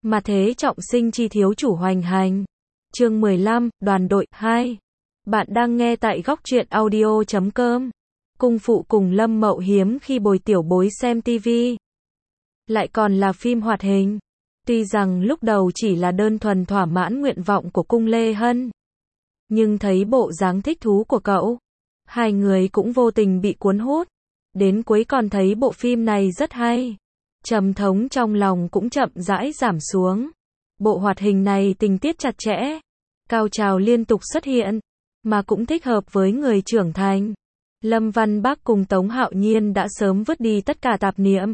Mà thế trọng sinh chi thiếu chủ hoành hành. Chương 15, đoàn đội 2. Bạn đang nghe tại góc truyện audio.com. Cung phụ cùng Lâm Mậu hiếm khi bồi tiểu bối xem tivi. Lại còn là phim hoạt hình. Tuy rằng lúc đầu chỉ là đơn thuần thỏa mãn nguyện vọng của Cung Lê Hân. Nhưng thấy bộ dáng thích thú của cậu, hai người cũng vô tình bị cuốn hút. Đến cuối còn thấy bộ phim này rất hay. Trầm thống trong lòng cũng chậm rãi giảm xuống. Bộ hoạt hình này tình tiết chặt chẽ, cao trào liên tục xuất hiện, mà cũng thích hợp với người trưởng thành. Lâm Văn Bác cùng Tống Hạo Nhiên đã sớm vứt đi tất cả tạp niệm,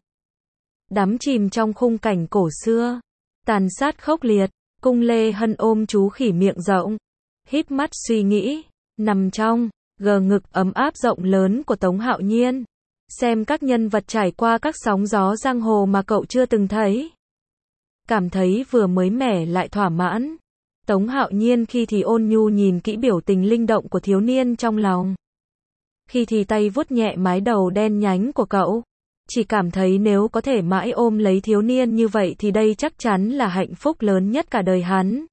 đắm chìm trong khung cảnh cổ xưa, tàn sát khốc liệt. Cung Lê Hân ôm chú khỉ miệng rộng, híp mắt suy nghĩ, nằm trong gờ ngực ấm áp rộng lớn của Tống Hạo Nhiên, xem các nhân vật trải qua các sóng gió giang hồ mà cậu chưa từng thấy. Cảm thấy vừa mới mẻ lại thỏa mãn. Tống Hạo Nhiên khi thì ôn nhu nhìn kỹ biểu tình linh động của thiếu niên trong lòng, khi thì tay vuốt nhẹ mái đầu đen nhánh của cậu. Chỉ cảm thấy nếu có thể mãi ôm lấy thiếu niên như vậy thì đây chắc chắn là hạnh phúc lớn nhất cả đời hắn.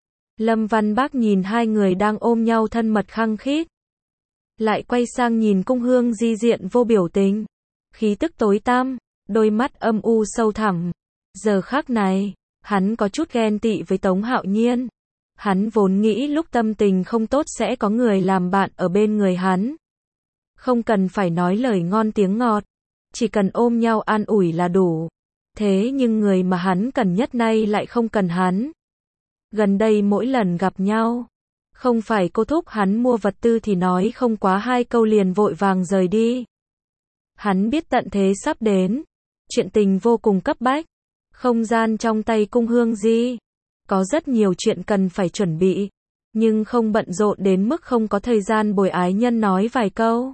Lâm Văn Bác nhìn hai người đang ôm nhau thân mật khăng khít, lại quay sang nhìn Cung Hương Di diện vô biểu tình, khí tức tối tăm, đôi mắt âm u sâu thẳm. Giờ khắc này, hắn có chút ghen tị với Tống Hạo Nhiên. Hắn vốn nghĩ lúc tâm tình không tốt sẽ có người làm bạn ở bên người hắn. Không cần phải nói lời ngon tiếng ngọt, chỉ cần ôm nhau an ủi là đủ. Thế nhưng người mà hắn cần nhất nay lại không cần hắn. Gần đây mỗi lần gặp nhau, không phải cô thúc hắn mua vật tư thì nói không quá hai câu liền vội vàng rời đi. Hắn biết tận thế sắp đến, chuyện tình vô cùng cấp bách. Không gian trong tay Cung Hương Di, có rất nhiều chuyện cần phải chuẩn bị, nhưng không bận rộn đến mức không có thời gian bồi ái nhân nói vài câu.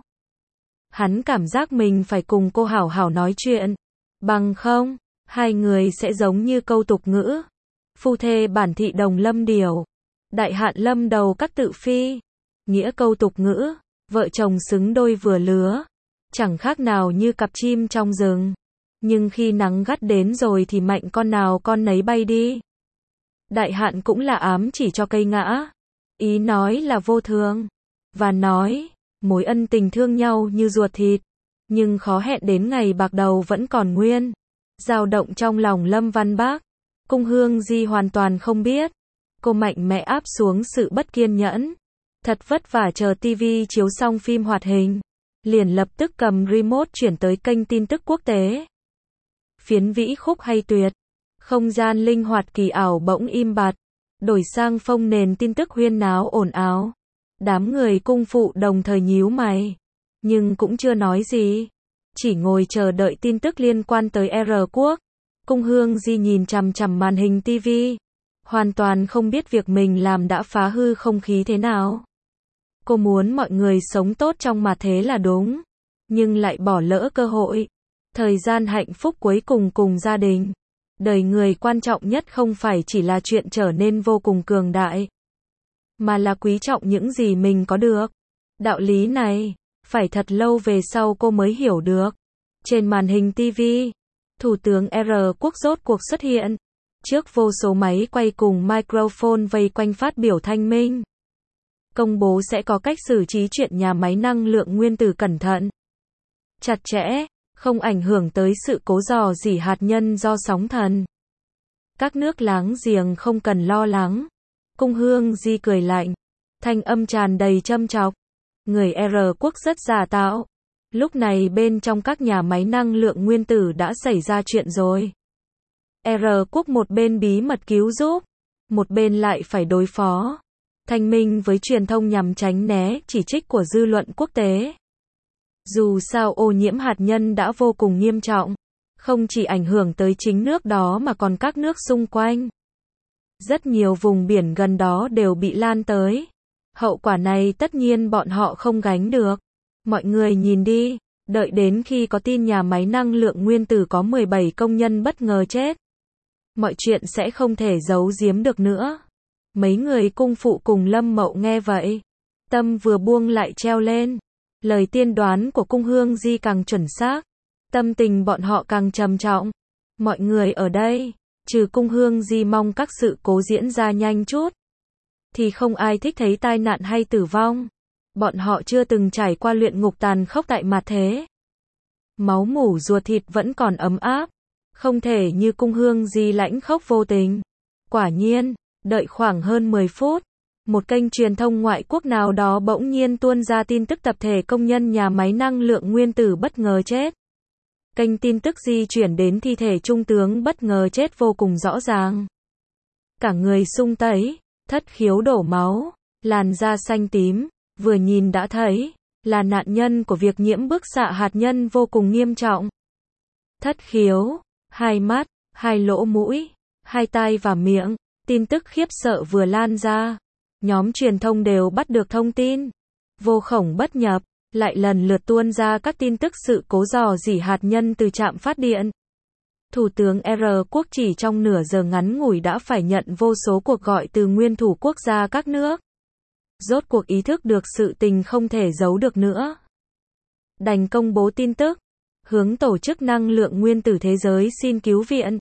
Hắn cảm giác mình phải cùng cô hảo hảo nói chuyện, bằng không, hai người sẽ giống như câu tục ngữ. Phu thê bản thị đồng lâm điều, đại hạn lâm đầu các tự phi. Nghĩa câu tục ngữ, vợ chồng xứng đôi vừa lứa, chẳng khác nào như cặp chim trong rừng. Nhưng khi nắng gắt đến rồi thì mạnh con nào con nấy bay đi. Đại hạn cũng là ám chỉ cho cây ngã. Ý nói là vô thường. Và nói, mối ân tình thương nhau như ruột thịt, nhưng khó hẹn đến ngày bạc đầu vẫn còn nguyên. Dao động trong lòng Lâm Văn Bác. Cung Hương Di hoàn toàn không biết. Cô mạnh mẽ áp xuống sự bất kiên nhẫn. Thật vất vả chờ tivi chiếu xong phim hoạt hình, liền lập tức cầm remote chuyển tới kênh tin tức quốc tế. Phiến vĩ khúc hay tuyệt, không gian linh hoạt kỳ ảo bỗng im bặt, đổi sang phông nền tin tức huyên náo ồn ào. Đám người cung phụ đồng thời nhíu mày, nhưng cũng chưa nói gì, chỉ ngồi chờ đợi tin tức liên quan tới R quốc. Cung Hương Di nhìn chằm chằm màn hình tivi, hoàn toàn không biết việc mình làm đã phá hư không khí thế nào. Cô muốn mọi người sống tốt trong mà thế là đúng, nhưng lại bỏ lỡ cơ hội. Thời gian hạnh phúc cuối cùng cùng gia đình. Đời người quan trọng nhất không phải chỉ là chuyện trở nên vô cùng cường đại, mà là quý trọng những gì mình có được. Đạo lý này, phải thật lâu về sau cô mới hiểu được. Trên màn hình TV, Thủ tướng R quốc rốt cuộc xuất hiện. Trước vô số máy quay cùng microphone vây quanh phát biểu thanh minh. Công bố sẽ có cách xử trí chuyện nhà máy năng lượng nguyên tử cẩn thận, chặt chẽ, không ảnh hưởng tới sự cố rò rỉ hạt nhân do sóng thần. Các nước láng giềng không cần lo lắng. Cung Hương Di cười lạnh, thanh âm tràn đầy châm chọc. Người R quốc rất giả tạo. Lúc này bên trong các nhà máy năng lượng nguyên tử đã xảy ra chuyện rồi. R quốc một bên bí mật cứu giúp, một bên lại phải đối phó thanh minh với truyền thông nhằm tránh né chỉ trích của dư luận quốc tế. Dù sao ô nhiễm hạt nhân đã vô cùng nghiêm trọng, không chỉ ảnh hưởng tới chính nước đó mà còn các nước xung quanh. Rất nhiều vùng biển gần đó đều bị lan tới. Hậu quả này tất nhiên bọn họ không gánh được. Mọi người nhìn đi, đợi đến khi có tin nhà máy năng lượng nguyên tử có 17 công nhân bất ngờ chết, mọi chuyện sẽ không thể giấu giếm được nữa. Mấy người cung phụ cùng Lâm Mậu nghe vậy, tâm vừa buông lại treo lên. Lời tiên đoán của Cung Hương Di càng chuẩn xác, tâm tình bọn họ càng trầm trọng. Mọi người ở đây Trừ Cung Hương Di mong các sự cố diễn ra nhanh chút, thì không ai thích thấy tai nạn hay tử vong. Bọn họ chưa từng trải qua luyện ngục tàn khốc tại mặt thế. Máu mủ ruột thịt vẫn còn ấm áp, không thể như Cung Hương Di lãnh khốc vô tình. Quả nhiên, đợi khoảng hơn 10 phút, một kênh truyền thông ngoại quốc nào đó bỗng nhiên tuôn ra tin tức tập thể công nhân nhà máy năng lượng nguyên tử bất ngờ chết. Kênh tin tức di chuyển đến thi thể trung tướng bất ngờ chết vô cùng rõ ràng. Cả người sung tấy, thất khiếu đổ máu, làn da xanh tím, vừa nhìn đã thấy là nạn nhân của việc nhiễm bức xạ hạt nhân vô cùng nghiêm trọng. Thất khiếu, hai mắt, hai lỗ mũi, hai tai và miệng, tin tức khiếp sợ vừa lan ra. Nhóm truyền thông đều bắt được thông tin. Vô khổng bất nhập, lại lần lượt tuôn ra các tin tức sự cố rò rỉ hạt nhân từ trạm phát điện. Thủ tướng R. Quốc chỉ trong nửa giờ ngắn ngủi đã phải nhận vô số cuộc gọi từ nguyên thủ quốc gia các nước. Rốt cuộc ý thức được sự tình không thể giấu được nữa. Đành công bố tin tức, hướng Tổ chức Năng lượng Nguyên tử Thế giới xin cứu viện.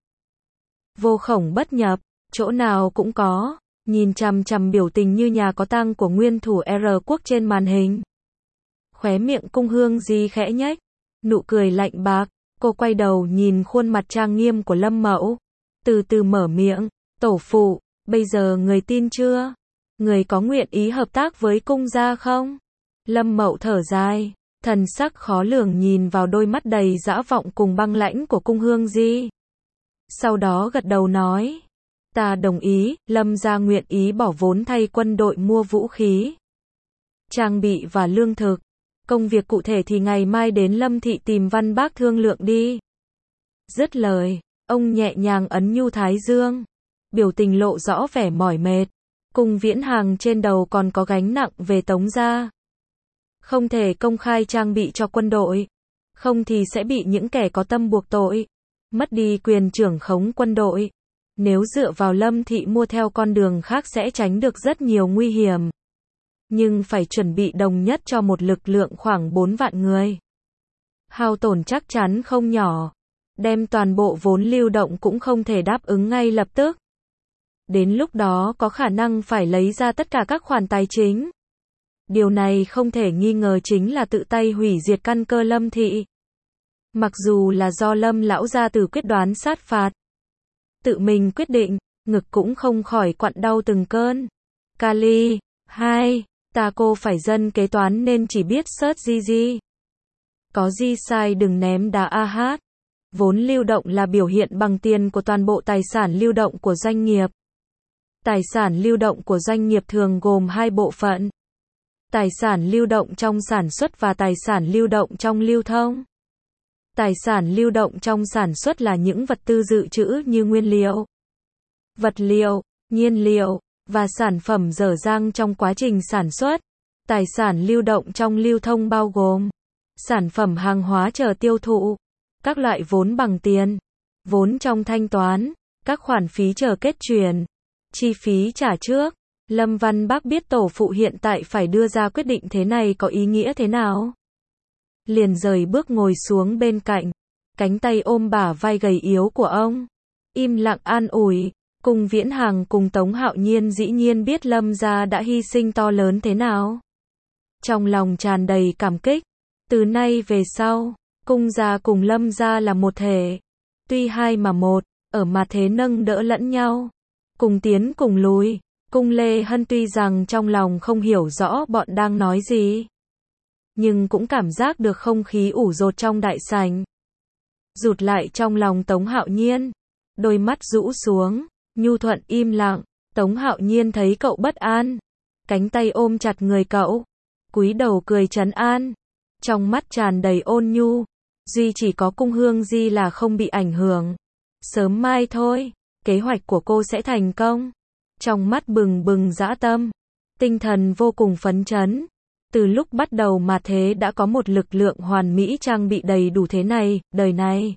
Vô khổng bất nhập, chỗ nào cũng có, nhìn chằm chằm biểu tình như nhà có tang của nguyên thủ R. Quốc trên màn hình. Khóe miệng Cung Hương Di khẽ nhếch, nụ cười lạnh bạc, cô quay đầu nhìn khuôn mặt trang nghiêm của Lâm Mậu, từ từ mở miệng, tổ phụ, bây giờ người tin chưa? Người có nguyện ý hợp tác với cung gia không? Lâm Mậu thở dài, thần sắc khó lường nhìn vào đôi mắt đầy dã vọng cùng băng lãnh của Cung Hương Di. Sau đó gật đầu nói, ta đồng ý, Lâm gia nguyện ý bỏ vốn thay quân đội mua vũ khí, trang bị và lương thực. Công việc cụ thể thì ngày mai đến Lâm thị tìm Văn Bác thương lượng đi. Dứt lời, ông nhẹ nhàng ấn nhu thái dương, biểu tình lộ rõ vẻ mỏi mệt. Cung Viễn Hàng trên đầu còn có gánh nặng về Tống gia. Không thể công khai trang bị cho quân đội, không thì sẽ bị những kẻ có tâm buộc tội, mất đi quyền trưởng khống quân đội. Nếu dựa vào Lâm thị mua theo con đường khác sẽ tránh được rất nhiều nguy hiểm. Nhưng phải chuẩn bị đồng nhất cho một lực lượng khoảng 4 vạn người. Hao tổn chắc chắn không nhỏ. Đem toàn bộ vốn lưu động cũng không thể đáp ứng ngay lập tức. Đến lúc đó có khả năng phải lấy ra tất cả các khoản tài chính. Điều này không thể nghi ngờ chính là tự tay hủy diệt căn cơ Lâm thị. Mặc dù là do Lâm lão gia tử quyết đoán sát phạt, tự mình quyết định, ngực cũng không khỏi quặn đau từng cơn. Kali, 2, ta cô phải dân kế toán nên chỉ biết search GG. Có gì sai đừng ném đá AH. Vốn lưu động là biểu hiện bằng tiền của toàn bộ tài sản lưu động của doanh nghiệp. Tài sản lưu động của doanh nghiệp thường gồm hai bộ phận. Tài sản lưu động trong sản xuất và tài sản lưu động trong lưu thông. Tài sản lưu động trong sản xuất là những vật tư dự trữ như nguyên liệu, vật liệu, nhiên liệu, và sản phẩm dở dang trong quá trình sản xuất. Tài sản lưu động trong lưu thông bao gồm sản phẩm hàng hóa chờ tiêu thụ, các loại vốn bằng tiền, vốn trong thanh toán, các khoản phí chờ kết chuyển, chi phí trả trước. Lâm Văn Bác biết tổ phụ hiện tại phải đưa ra quyết định thế này có ý nghĩa thế nào. Liền rời bước ngồi xuống bên cạnh, cánh tay ôm bả vai gầy yếu của ông, im lặng an ủi. Cung Viễn Hàng cùng Tống Hạo Nhiên dĩ nhiên biết Lâm gia đã hy sinh to lớn thế nào. Trong lòng tràn đầy cảm kích. Từ nay về sau, cung gia cùng Lâm gia là một thể. Tuy hai mà một, ở mặt thế nâng đỡ lẫn nhau, cùng tiến cùng lùi. Cung Lê Hân tuy rằng trong lòng không hiểu rõ bọn đang nói gì, nhưng cũng cảm giác được không khí ủ dột trong đại sảnh. Rụt lại trong lòng Tống Hạo Nhiên, đôi mắt rũ xuống, nhu thuận im lặng. Tống Hạo Nhiên thấy cậu bất an, cánh tay ôm chặt người cậu, cúi đầu cười trấn an, trong mắt tràn đầy ôn nhu. Duy chỉ có Cung Hương Di là không bị ảnh hưởng. Sớm mai thôi, kế hoạch của cô sẽ thành công. Trong mắt bừng bừng dã tâm, tinh thần vô cùng phấn chấn. Từ lúc bắt đầu mà thế đã có một lực lượng hoàn mỹ trang bị đầy đủ thế này, đời này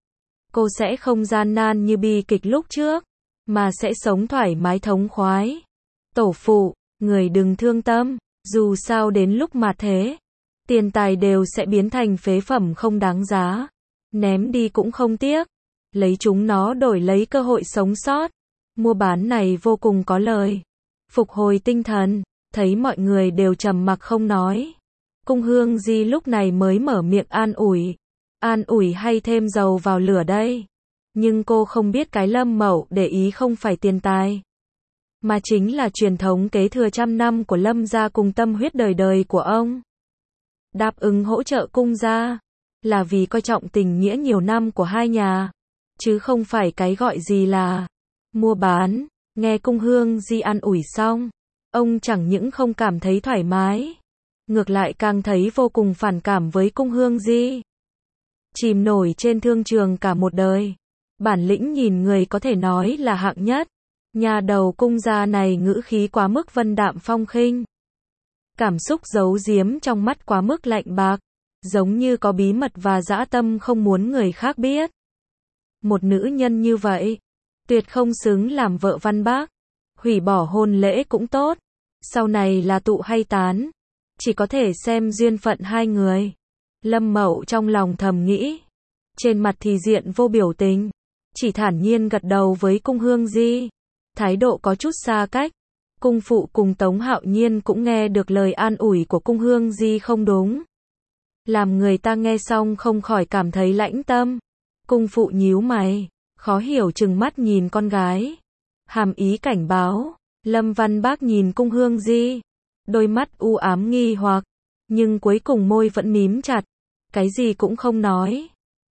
cô sẽ không gian nan như bi kịch lúc trước, mà sẽ sống thoải mái thống khoái. Tổ phụ, người đừng thương tâm, dù sao đến lúc mà thế, tiền tài đều sẽ biến thành phế phẩm không đáng giá, ném đi cũng không tiếc. lấy chúng nó đổi lấy cơ hội sống sót. Mua bán này vô cùng có lời. Phục hồi tinh thần, thấy mọi người đều trầm mặc không nói. Cung Hương Di lúc này mới mở miệng an ủi. An ủi hay thêm dầu vào lửa đây? Nhưng cô không biết cái Lâm Mậu để ý không phải tiền tài, mà chính là truyền thống kế thừa trăm năm của Lâm gia cùng tâm huyết đời đời của ông. Đáp ứng hỗ trợ cung gia, là vì coi trọng tình nghĩa nhiều năm của hai nhà, chứ không phải cái gọi gì là mua bán. Nghe Cung Hương Di an ủi xong, ông chẳng những không cảm thấy thoải mái, ngược lại càng thấy vô cùng phản cảm với Cung Hương Di. Chìm nổi trên thương trường cả một đời, bản lĩnh nhìn người có thể nói là hạng nhất. Nhà đầu Cung gia này ngữ khí quá mức vân đạm phong khinh, cảm xúc giấu giếm trong mắt quá mức lạnh bạc, giống như có bí mật và dã tâm không muốn người khác biết. Một nữ nhân như vậy, tuyệt không xứng làm vợ Văn Bác. Hủy bỏ hôn lễ cũng tốt, sau này là tụ hay tán, chỉ có thể xem duyên phận hai người. Lâm Mậu trong lòng thầm nghĩ, trên mặt thì diện vô biểu tình, chỉ thản nhiên gật đầu với Cung Hương Di, thái độ có chút xa cách. Cung phụ cùng Tống Hạo Nhiên cũng nghe được lời an ủi của Cung Hương Di không đúng, làm người ta nghe xong không khỏi cảm thấy lãnh tâm. Cung phụ nhíu mày, khó hiểu trừng mắt nhìn con gái, hàm ý cảnh báo. Lâm Văn Bác nhìn Cung Hương Di, đôi mắt u ám nghi hoặc, nhưng cuối cùng môi vẫn mím chặt, cái gì cũng không nói.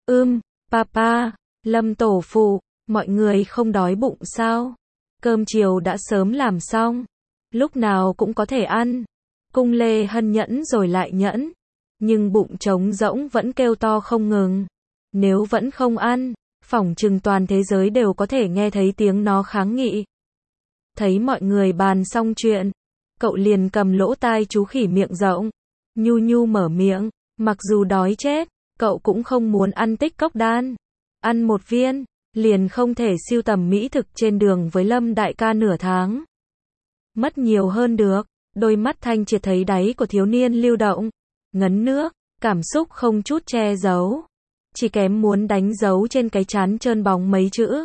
Papa, Lâm tổ phụ, mọi người không đói bụng sao? Cơm chiều đã sớm làm xong, lúc nào cũng có thể ăn. Cung Lê Hân nhẫn rồi lại nhẫn, nhưng bụng trống rỗng vẫn kêu to không ngừng. Nếu vẫn không ăn, phỏng chừng toàn thế giới đều có thể nghe thấy tiếng nó kháng nghị. Thấy mọi người bàn xong chuyện, cậu liền cầm lỗ tai chú khỉ miệng rộng, nhu nhu mở miệng, mặc dù đói chết, cậu cũng không muốn ăn tích cốc đan. Ăn một viên, liền không thể sưu tầm mỹ thực trên đường với Lâm đại ca nửa tháng. Mất nhiều hơn được. Đôi mắt thanh triệt thấy đáy của thiếu niên lưu động, ngấn nước, cảm xúc không chút che giấu, chỉ kém muốn đánh dấu trên cái trán trơn bóng mấy chữ.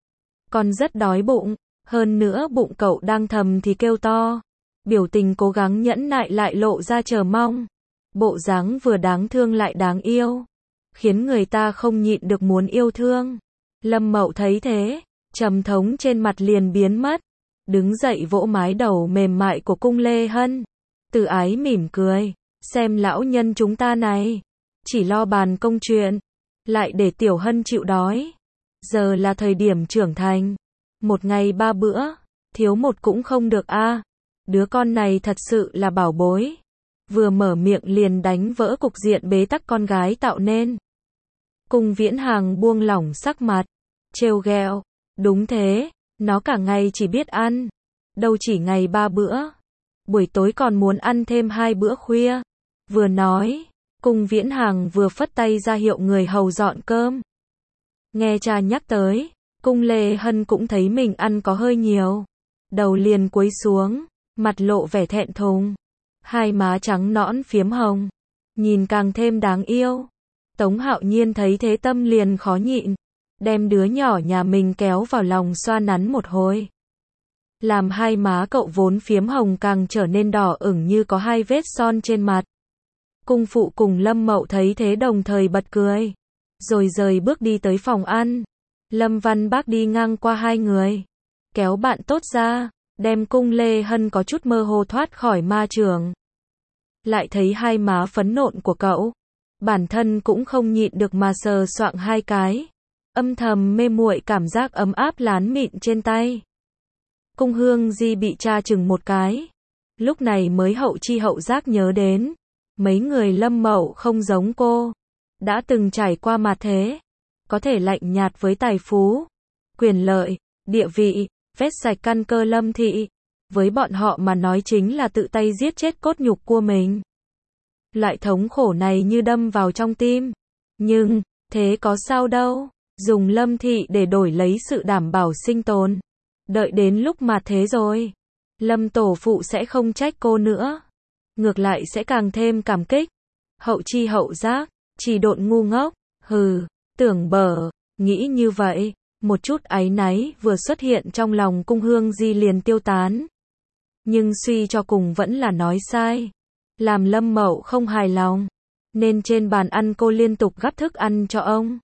Còn rất đói bụng, hơn nữa bụng cậu đang thầm thì kêu to. Biểu tình cố gắng nhẫn nại lại lộ ra chờ mong. Bộ dáng vừa đáng thương lại đáng yêu, khiến người ta không nhịn được muốn yêu thương. Lâm Mậu thấy thế, trầm thống trên mặt liền biến mất, đứng dậy vỗ mái đầu mềm mại của Cung Lê Hân. Từ ái mỉm cười, xem lão nhân chúng ta này, chỉ lo bàn công chuyện, lại để Tiểu Hân chịu đói. Giờ là thời điểm trưởng thành, một ngày 3 bữa, thiếu một cũng không được a. Đứa con này thật sự là bảo bối. Vừa mở miệng liền đánh vỡ cục diện bế tắc con gái tạo nên. Cung Viễn Hàng buông lỏng sắc mặt, trêu ghẹo, đúng thế, nó cả ngày chỉ biết ăn, đâu chỉ ngày 3 bữa, buổi tối còn muốn ăn thêm 2 bữa khuya. Vừa nói, Cung Viễn Hàng vừa phất tay ra hiệu người hầu dọn cơm. Nghe cha nhắc tới, Cung Lê Hân cũng thấy mình ăn có hơi nhiều, đầu liền cúi xuống, mặt lộ vẻ thẹn thùng, hai má trắng nõn phiếm hồng, nhìn càng thêm đáng yêu. Tống Hạo Nhiên thấy thế tâm liền khó nhịn, đem đứa nhỏ nhà mình kéo vào lòng xoa nắn một hồi, làm hai má cậu vốn phiếm hồng càng trở nên đỏ ửng như có 2 vết son trên mặt. Cung phụ cùng Lâm Mậu thấy thế đồng thời bật cười, rồi rời bước đi tới phòng ăn. Lâm Văn Bác đi ngang qua hai người, kéo bạn tốt ra, đem Cung Lê Hân có chút mơ hồ thoát khỏi ma trường. Lại thấy hai má phấn nộn của cậu, bản thân cũng không nhịn được mà sờ soạng 2 cái, âm thầm mê muội cảm giác ấm áp lán mịn trên tay. Cung Hương Di bị cha chừng một cái, lúc này mới hậu chi hậu giác nhớ đến, mấy người Lâm Mậu không giống cô, đã từng trải qua mà thế, có thể lạnh nhạt với tài phú, quyền lợi, địa vị, vét sạch căn cơ Lâm thị, với bọn họ mà nói chính là tự tay giết chết cốt nhục của mình. Loại thống khổ này như đâm vào trong tim, nhưng, thế có sao đâu, dùng Lâm thị để đổi lấy sự đảm bảo sinh tồn. Đợi đến lúc mà thế rồi, Lâm tổ phụ sẽ không trách cô nữa, ngược lại sẽ càng thêm cảm kích. Hậu chi hậu giác, chỉ độn ngu ngốc, hừ, tưởng bở, Nghĩ như vậy, một chút áy náy vừa xuất hiện trong lòng Cung Hương Di liền tiêu tán. Nhưng suy cho cùng vẫn là nói sai. Làm Lâm Mậu không hài lòng. Nên trên bàn ăn cô liên tục gắp thức ăn cho ông.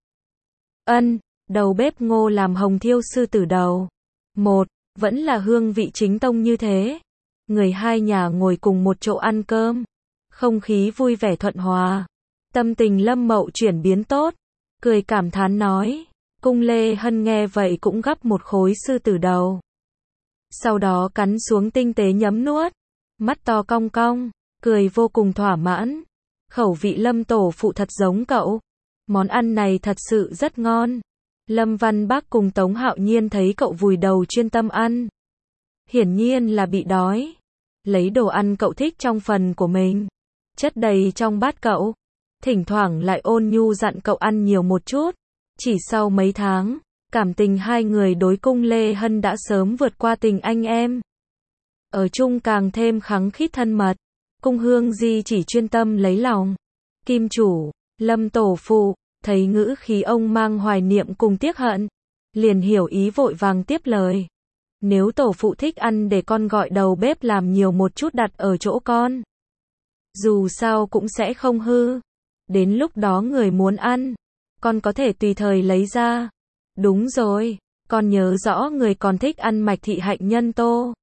Đầu bếp Ngô làm hồng thiêu sư tử đầu. Vẫn là hương vị chính tông như thế. Người hai nhà ngồi cùng một chỗ ăn cơm. Không khí vui vẻ thuận hòa. Tâm tình Lâm Mậu chuyển biến tốt. Cười cảm thán nói. Cung Lê Hân nghe vậy cũng gắp một khối sư tử đầu. Sau đó cắn xuống tinh tế nhấm nuốt. Mắt to cong cong. Cười vô cùng thỏa mãn. Khẩu vị Lâm tổ phụ thật giống cậu. Món ăn này thật sự rất ngon. Lâm Văn Bác cùng Tống Hạo Nhiên thấy cậu vùi đầu chuyên tâm ăn. Hiển nhiên là bị đói. Lấy đồ ăn cậu thích trong phần của mình. Chất đầy trong bát cậu. Thỉnh thoảng lại ôn nhu dặn cậu ăn nhiều một chút. Chỉ sau mấy tháng, cảm tình hai người đối Cung Lê Hân đã sớm vượt qua tình anh em. Ở chung càng thêm khăng khít thân mật. Cung Hương Di chỉ chuyên tâm lấy lòng. Kim chủ, Lâm tổ phụ, thấy ngữ khí ông mang hoài niệm cùng tiếc hận. Liền hiểu ý vội vàng tiếp lời. Nếu tổ phụ thích ăn để con gọi đầu bếp làm nhiều một chút đặt ở chỗ con. Dù sao cũng sẽ không hư. Đến lúc đó người muốn ăn, con có thể tùy thời lấy ra. Đúng rồi, con nhớ rõ người còn thích ăn mạch thị hạnh nhân tô.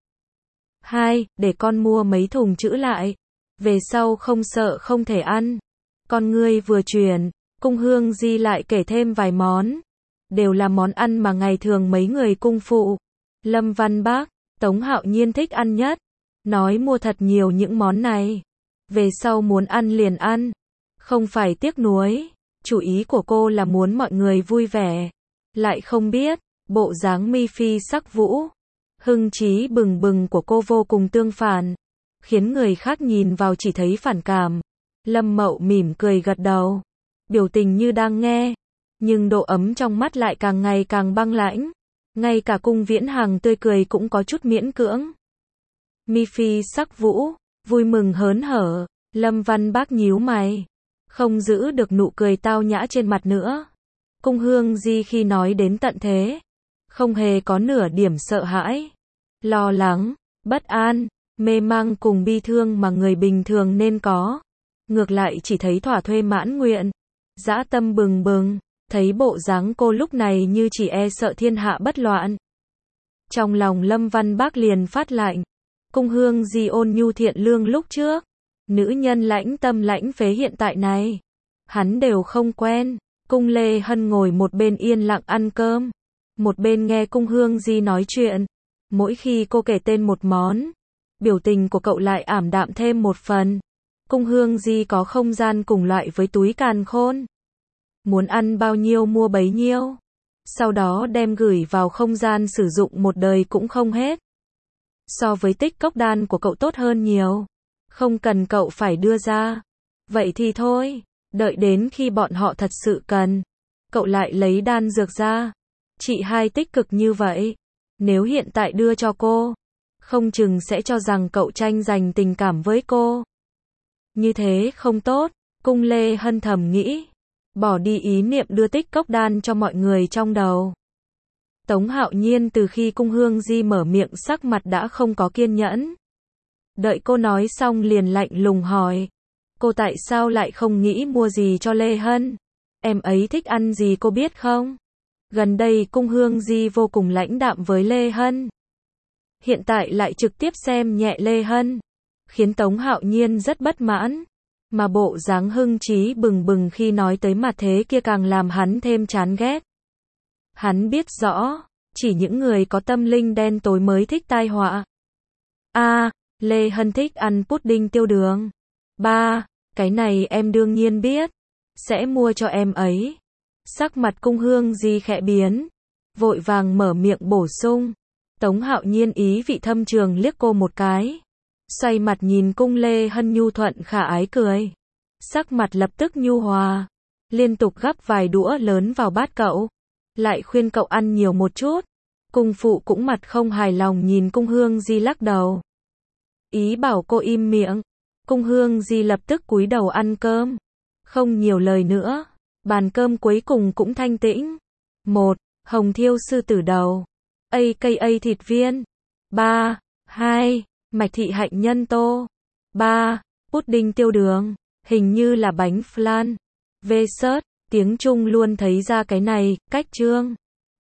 Để con mua mấy thùng trữ lại. Về sau không sợ không thể ăn. Con ngươi vừa chuyển, Cung Hương Di lại kể thêm vài món. Đều là món ăn mà ngày thường mấy người cung phụ, Lâm Văn Bác, Tống Hạo Nhiên thích ăn nhất. Nói mua thật nhiều những món này. Về sau muốn ăn liền ăn. Không phải tiếc nuối. Chủ ý của cô là muốn mọi người vui vẻ. Lại không biết, bộ dáng mi phi sắc vũ, hưng trí bừng bừng của cô vô cùng tương phản. Khiến người khác nhìn vào chỉ thấy phản cảm. Lâm Mậu mỉm cười gật đầu. Biểu tình như đang nghe. Nhưng độ ấm trong mắt lại càng ngày càng băng lãnh. Ngay cả Cung Viễn Hằng tươi cười cũng có chút miễn cưỡng. Mi phi sắc vũ, vui mừng hớn hở. Lâm Văn Bác nhíu mày. Không giữ được nụ cười tao nhã trên mặt nữa. Cung Hương Di khi nói đến tận thế. Không hề có nửa điểm sợ hãi. Lo lắng, bất an, mê mang cùng bi thương mà người bình thường nên có. Ngược lại chỉ thấy thỏa thuê mãn nguyện. Dã tâm bừng bừng. Thấy bộ dáng cô lúc này như chỉ e sợ thiên hạ bất loạn. Trong lòng Lâm Văn Bác liền phát lạnh. Cung Hương Di ôn nhu thiện lương lúc trước. Nữ nhân lãnh tâm lãnh phế hiện tại này. Hắn đều không quen. Cung Lê Hân ngồi một bên yên lặng ăn cơm. Một bên nghe Cung Hương Di nói chuyện. Mỗi khi cô kể tên một món, biểu tình của cậu lại ảm đạm thêm một phần. Cung Hương Di có không gian cùng loại với túi càn khôn. Muốn ăn bao nhiêu mua bấy nhiêu. Sau đó đem gửi vào không gian sử dụng một đời cũng không hết. So với tích cốc đan của cậu tốt hơn nhiều. Không cần cậu phải đưa ra. Vậy thì thôi, đợi đến khi bọn họ thật sự cần, cậu lại lấy đan dược ra. Chị hai tích cực như vậy. Nếu hiện tại đưa cho cô, không chừng sẽ cho rằng cậu tranh giành tình cảm với cô. Như thế không tốt, Cung Lê Hân thầm nghĩ. Bỏ đi ý niệm đưa tích cốc đan cho mọi người trong đầu. Tống Hạo Nhiên từ khi Cung Hương Di mở miệng sắc mặt đã không có kiên nhẫn. Đợi cô nói xong liền lạnh lùng hỏi. Cô tại sao lại không nghĩ mua gì cho Lê Hân? Em ấy thích ăn gì cô biết không? Gần đây Cung Hương Di vô cùng lãnh đạm với Lê Hân. Hiện tại lại trực tiếp xem nhẹ Lê Hân. Khiến Tống Hạo Nhiên rất bất mãn. Mà bộ dáng hưng trí bừng bừng khi nói tới mặt thế kia càng làm hắn thêm chán ghét. Hắn biết rõ, chỉ những người có tâm linh đen tối mới thích tai họa. Lê Hân thích ăn pudding tiêu đường. Cái này em đương nhiên biết. Sẽ mua cho em ấy. Sắc mặt Cung Hương Di khẽ biến. Vội vàng mở miệng bổ sung. Tống Hạo Nhiên ý vị thâm trường liếc cô một cái. Xoay mặt nhìn Cung Lê Hân nhu thuận khả ái cười. Sắc mặt lập tức nhu hòa. Liên tục gắp vài đũa lớn vào bát cậu. Lại khuyên cậu ăn nhiều một chút. Cung phụ cũng mặt không hài lòng nhìn Cung Hương Di lắc đầu. Ý bảo cô im miệng. Cung Hương Di lập tức cúi đầu ăn cơm. Không nhiều lời nữa. Bàn cơm cuối cùng cũng thanh tĩnh. 1. Hồng thiêu sư tử đầu. AKA thịt viên. 3. 2. Mạch thị hạnh nhân tô. 3. Pudding tiêu đường. Hình như là bánh flan. V search, tiếng Trung luôn thấy ra cái này, cách chương.